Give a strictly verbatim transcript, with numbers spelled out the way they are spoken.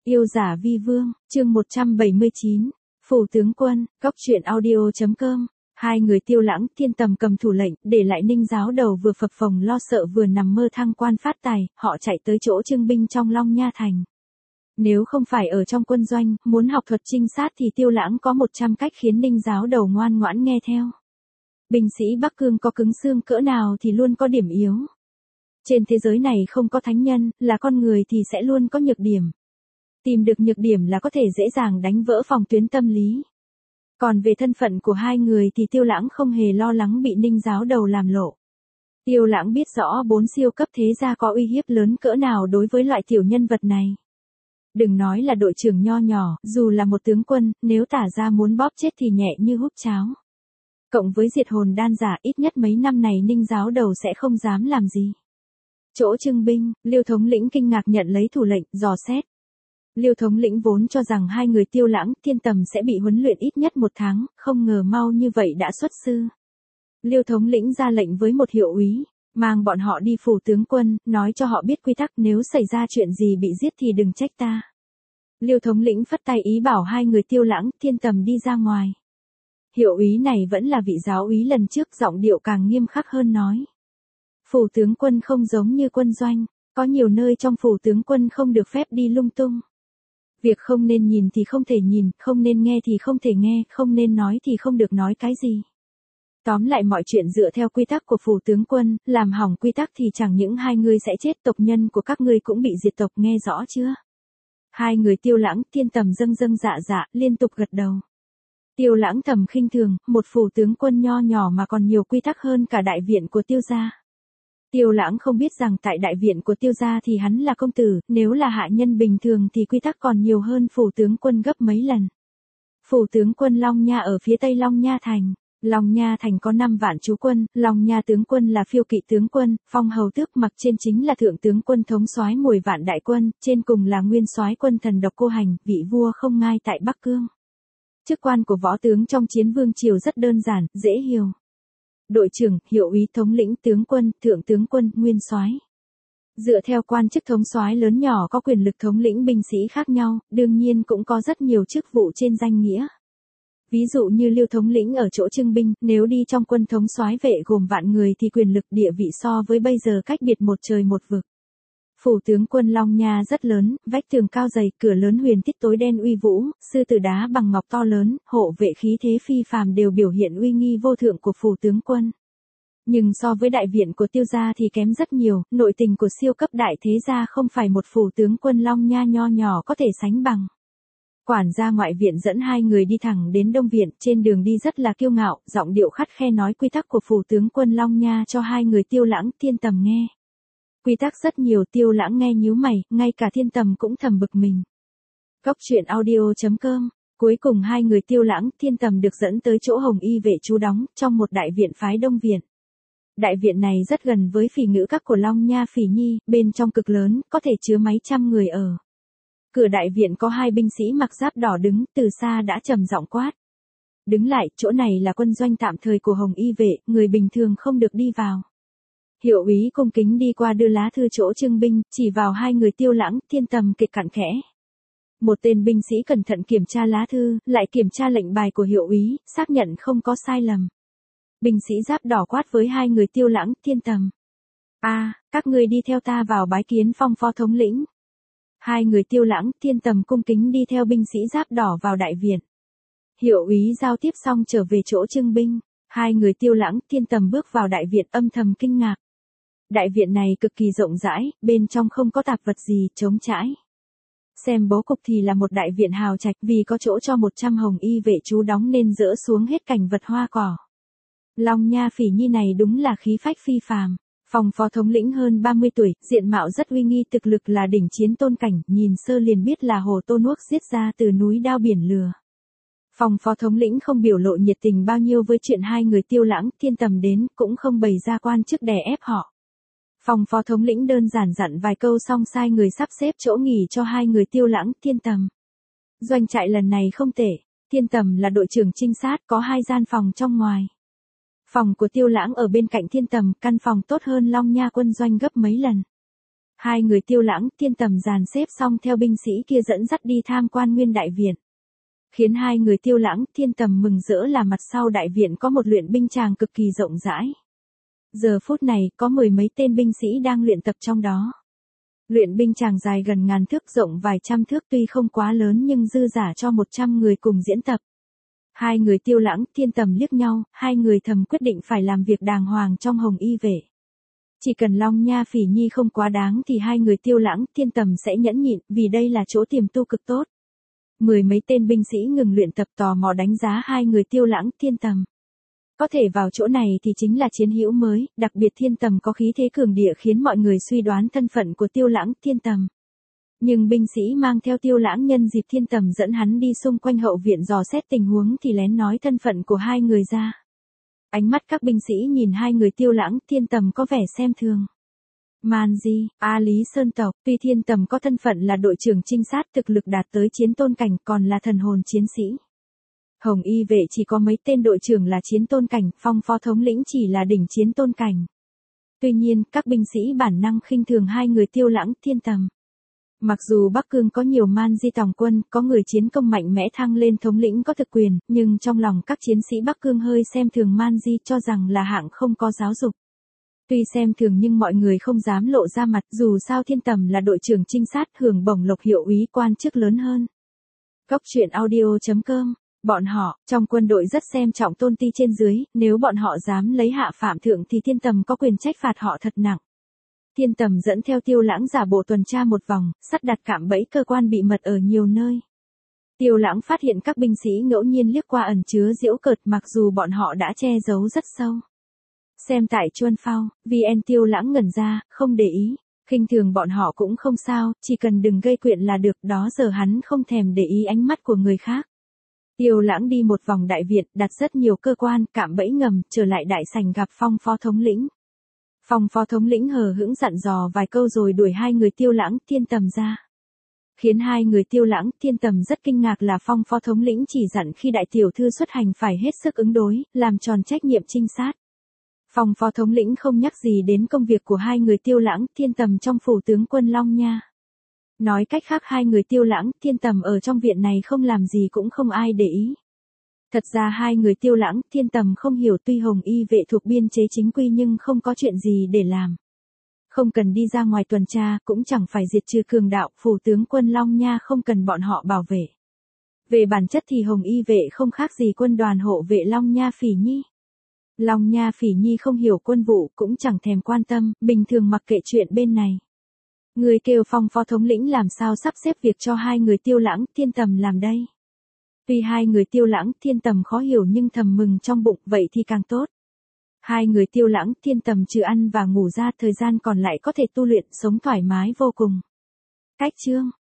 Yêu giả vi vương, chương một trăm bảy mươi chín, Phủ tướng quân, góc truyện audio.com. Hai người Tiêu Lãng, Thiên Tầm cầm thủ lệnh, để lại Ninh giáo đầu vừa phập phồng lo sợ vừa nằm mơ thăng quan phát tài, họ chạy tới chỗ trưng binh trong Long Nha thành. Nếu không phải ở trong quân doanh, muốn học thuật trinh sát thì Tiêu Lãng có một trăm cách khiến Ninh giáo đầu ngoan ngoãn nghe theo. Binh sĩ Bắc Cương có cứng xương cỡ nào thì luôn có điểm yếu. Trên thế giới này không có thánh nhân, là con người thì sẽ luôn có nhược điểm. Tìm được nhược điểm là có thể dễ dàng đánh vỡ phòng tuyến tâm lý. Còn về thân phận của hai người thì Tiêu Lãng không hề lo lắng bị Ninh giáo đầu làm lộ. Tiêu Lãng biết rõ bốn siêu cấp thế gia có uy hiếp lớn cỡ nào đối với loại tiểu nhân vật này. Đừng nói là đội trưởng nho nhỏ, dù là một tướng quân, nếu tả ra muốn bóp chết thì nhẹ như húp cháo. Cộng với diệt hồn đan giả, ít nhất mấy năm này Ninh giáo đầu sẽ không dám làm gì. Chỗ trưng binh, Liêu thống lĩnh kinh ngạc nhận lấy thủ lệnh, dò xét. Liêu thống lĩnh vốn cho rằng hai người Tiêu Lãng, Thiên Tầm sẽ bị huấn luyện ít nhất một tháng, không ngờ mau như vậy đã xuất sư. Liêu thống lĩnh ra lệnh với một hiệu úy, mang bọn họ đi phủ tướng quân, nói cho họ biết quy tắc, nếu xảy ra chuyện gì bị giết thì đừng trách ta. Liêu thống lĩnh phất tay ý bảo hai người Tiêu Lãng, Thiên Tầm đi ra ngoài. Hiệu úy này vẫn là vị giáo úy lần trước, giọng điệu càng nghiêm khắc hơn nói. Phủ tướng quân không giống như quân doanh, có nhiều nơi trong phủ tướng quân không được phép đi lung tung. Việc không nên nhìn thì không thể nhìn, không nên nghe thì không thể nghe, không nên nói thì không được nói cái gì. Tóm lại mọi chuyện dựa theo quy tắc của phủ tướng quân, làm hỏng quy tắc thì chẳng những hai người sẽ chết, tộc nhân của các ngươi cũng bị diệt tộc, nghe rõ chưa? Hai người Tiêu Lãng, Thiên Tầm dâng dâng dạ dạ, liên tục gật đầu. Tiêu Lãng thầm khinh thường, một phủ tướng quân nho nhỏ mà còn nhiều quy tắc hơn cả đại viện của Tiêu gia. Tiêu Lãng không biết rằng tại đại viện của Tiêu gia thì hắn là công tử, nếu là hạ nhân bình thường thì quy tắc còn nhiều hơn phủ tướng quân gấp mấy lần. Phủ tướng quân Long Nha ở phía tây Long Nha thành. Long Nha thành có năm vạn trú quân, Long Nha tướng quân là phiêu kỵ tướng quân, phong hầu tước, mặc trên chính là thượng tướng quân thống soái mười vạn đại quân, trên cùng là nguyên soái quân thần độc cô hành, vị vua không ngai tại Bắc Cương. Chức quan của võ tướng trong chiến vương triều rất đơn giản, dễ hiểu. Đội trưởng, hiệu úy, thống lĩnh, tướng quân, thượng tướng quân, nguyên soái. Dựa theo quan chức thống soái lớn nhỏ có quyền lực thống lĩnh binh sĩ khác nhau, đương nhiên cũng có rất nhiều chức vụ trên danh nghĩa. Ví dụ như Liêu thống lĩnh ở chỗ trưng binh, nếu đi trong quân thống soái vệ gồm vạn người thì quyền lực địa vị so với bây giờ cách biệt một trời một vực. Phủ tướng quân Long Nha rất lớn, vách tường cao dày, cửa lớn huyền thiết tối đen uy vũ, sư tử đá bằng ngọc to lớn, hộ vệ khí thế phi phàm đều biểu hiện uy nghi vô thượng của phủ tướng quân. Nhưng so với đại viện của Tiêu gia thì kém rất nhiều, nội tình của siêu cấp đại thế gia không phải một phủ tướng quân Long Nha nho nhỏ có thể sánh bằng. Quản gia ngoại viện dẫn hai người đi thẳng đến Đông viện, trên đường đi rất là kiêu ngạo, giọng điệu khắt khe nói quy tắc của phủ tướng quân Long Nha cho hai người Tiêu Lãng, Thiên Tầm nghe. Quy tắc rất nhiều, Tiêu Lãng nghe nhíu mày, ngay cả Thiên Tầm cũng thầm bực mình. Góc truyện audio.com. Cuối cùng hai người Tiêu Lãng, Thiên Tầm được dẫn tới chỗ Hồng Y vệ trú đóng, trong một đại viện phái Đông viện. Đại viện này rất gần với phỉ ngữ các của Long Nha Phỉ Nhi, bên trong cực lớn, có thể chứa mấy trăm người ở. Cửa đại viện có hai binh sĩ mặc giáp đỏ đứng, từ xa đã trầm giọng quát. Đứng lại, chỗ này là quân doanh tạm thời của Hồng Y vệ, người bình thường không được đi vào. Hiệu úy cung kính đi qua đưa lá thư chỗ trưng binh, chỉ vào hai người Tiêu Lãng, Thiên Tầm kịch cặn khẽ. Một tên binh sĩ cẩn thận kiểm tra lá thư, lại kiểm tra lệnh bài của hiệu úy, xác nhận không có sai lầm. Binh sĩ giáp đỏ quát với hai người Tiêu Lãng, Thiên Tầm. A, à, các ngươi đi theo ta vào bái kiến Phong phó thống lĩnh. Hai người Tiêu Lãng, Thiên Tầm cung kính đi theo binh sĩ giáp đỏ vào đại viện. Hiệu úy giao tiếp xong trở về chỗ trưng binh, hai người Tiêu Lãng, Thiên Tầm bước vào đại viện âm thầm kinh ngạc. Đại viện này cực kỳ rộng rãi, bên trong không có tạp vật gì, trống trải. Xem bố cục thì là một đại viện hào trạch, vì có chỗ cho một trăm Hồng Y vệ trú đóng nên dỡ xuống hết cảnh vật hoa cỏ. Long Nha Phỉ Nhi này đúng là khí phách phi phàm. Phòng phó thống lĩnh hơn ba mươi tuổi, diện mạo rất uy nghi, thực lực là đỉnh chiến tôn cảnh, nhìn sơ liền biết là Hồ Tô Nuốc giết ra từ núi đao biển lừa. Phòng phó thống lĩnh không biểu lộ nhiệt tình bao nhiêu với chuyện hai người Tiêu Lãng, Thiên Tầm đến, cũng không bày ra quan chức đè ép họ. Phòng phó thống lĩnh đơn giản dặn vài câu xong sai người sắp xếp chỗ nghỉ cho hai người Tiêu Lãng, Thiên Tầm. Doanh trại lần này không tệ, Thiên Tầm là đội trưởng trinh sát, có hai gian phòng trong ngoài. Phòng của Tiêu Lãng ở bên cạnh Thiên Tầm, căn phòng tốt hơn Long Nha quân doanh gấp mấy lần. Hai người Tiêu Lãng, Thiên Tầm dàn xếp xong theo binh sĩ kia dẫn dắt đi tham quan nguyên đại viện. Khiến hai người Tiêu Lãng, Thiên Tầm mừng rỡ là mặt sau đại viện có một luyện binh tràng cực kỳ rộng rãi. Giờ phút này, có mười mấy tên binh sĩ đang luyện tập trong đó. Luyện binh tràng dài gần ngàn thước, rộng vài trăm thước, tuy không quá lớn nhưng dư giả cho một trăm người cùng diễn tập. Hai người Tiêu Lãng, Thiên Tầm liếc nhau, hai người thầm quyết định phải làm việc đàng hoàng trong Hồng Y vệ. Chỉ cần Long Nha Phỉ Nhi không quá đáng thì hai người Tiêu Lãng, Thiên Tầm sẽ nhẫn nhịn, vì đây là chỗ tiềm tu cực tốt. Mười mấy tên binh sĩ ngừng luyện tập tò mò đánh giá hai người Tiêu Lãng, Thiên Tầm. Có thể vào chỗ này thì chính là chiến hữu mới, đặc biệt Thiên Tầm có khí thế cường địa khiến mọi người suy đoán thân phận của Tiêu Lãng, Thiên Tầm. Nhưng binh sĩ mang theo Tiêu Lãng nhân dịp Thiên Tầm dẫn hắn đi xung quanh hậu viện dò xét tình huống thì lén nói thân phận của hai người ra. Ánh mắt các binh sĩ nhìn hai người Tiêu Lãng, Thiên Tầm có vẻ xem thường. Man Di, A Lý Sơn tộc, tuy Thiên Tầm có thân phận là đội trưởng trinh sát thực lực đạt tới chiến tôn cảnh còn là thần hồn chiến sĩ. Hồng Y vệ chỉ có mấy tên đội trưởng là chiến tôn cảnh, Phong phó thống lĩnh chỉ là đỉnh chiến tôn cảnh. Tuy nhiên, các binh sĩ bản năng khinh thường hai người Tiêu Lãng, Thiên Tầm. Mặc dù Bắc Cương có nhiều Man Di tòng quân, có người chiến công mạnh mẽ thăng lên thống lĩnh có thực quyền, nhưng trong lòng các chiến sĩ Bắc Cương hơi xem thường Man Di, cho rằng là hạng không có giáo dục. Tuy xem thường nhưng mọi người không dám lộ ra mặt, dù sao Thiên Tầm là đội trưởng trinh sát, hưởng bổng lộc hiệu úy quan chức lớn hơn. Góc truyện audio chấm com. Bọn họ, trong quân đội rất xem trọng tôn ti trên dưới, nếu bọn họ dám lấy hạ phạm thượng thì Thiên Tầm có quyền trách phạt họ thật nặng. Thiên Tầm dẫn theo Tiêu Lãng giả bộ tuần tra một vòng, sắp đặt cạm bẫy cơ quan bị mật ở nhiều nơi. Tiêu Lãng phát hiện các binh sĩ ngẫu nhiên liếc qua ẩn chứa giễu cợt mặc dù bọn họ đã che giấu rất sâu. Xem tại Chuân Phao, vê en Tiêu Lãng ngẩn ra, không để ý, khinh thường bọn họ cũng không sao, chỉ cần đừng gây chuyện là được, đó giờ hắn không thèm để ý ánh mắt của người khác. Tiêu Lãng đi một vòng đại viện, đặt rất nhiều cơ quan, cạm bẫy ngầm, trở lại đại sảnh gặp Phong phó thống lĩnh. Phong phó thống lĩnh hờ hững dặn dò vài câu rồi đuổi hai người Tiêu Lãng, Thiên Tầm ra. Khiến hai người Tiêu Lãng, Thiên Tầm rất kinh ngạc là Phong phó thống lĩnh chỉ dặn khi đại tiểu thư xuất hành phải hết sức ứng đối, làm tròn trách nhiệm trinh sát. Phong phó thống lĩnh không nhắc gì đến công việc của hai người Tiêu Lãng, Thiên Tầm trong phủ tướng quân Long Nha. Nói cách khác hai người Tiêu Lãng, Thiên Tầm ở trong viện này không làm gì cũng không ai để ý. Thật ra hai người Tiêu Lãng, Thiên Tầm không hiểu tuy Hồng Y vệ thuộc biên chế chính quy nhưng không có chuyện gì để làm. Không cần đi ra ngoài tuần tra, cũng chẳng phải diệt trừ cường đạo, phủ tướng quân Long Nha không cần bọn họ bảo vệ. Về bản chất thì Hồng Y vệ không khác gì quân đoàn hộ vệ Long Nha Phỉ Nhi. Long Nha Phỉ Nhi không hiểu quân vụ, cũng chẳng thèm quan tâm, bình thường mặc kệ chuyện bên này. Người kêu Phong phó thống lĩnh làm sao sắp xếp việc cho hai người Tiêu Lãng, Thiên Tầm làm đây. Tuy hai người Tiêu Lãng, Thiên Tầm khó hiểu nhưng thầm mừng trong bụng, vậy thì càng tốt. Hai người Tiêu Lãng, Thiên Tầm trừ ăn và ngủ ra, thời gian còn lại có thể tu luyện, sống thoải mái vô cùng. Cách chương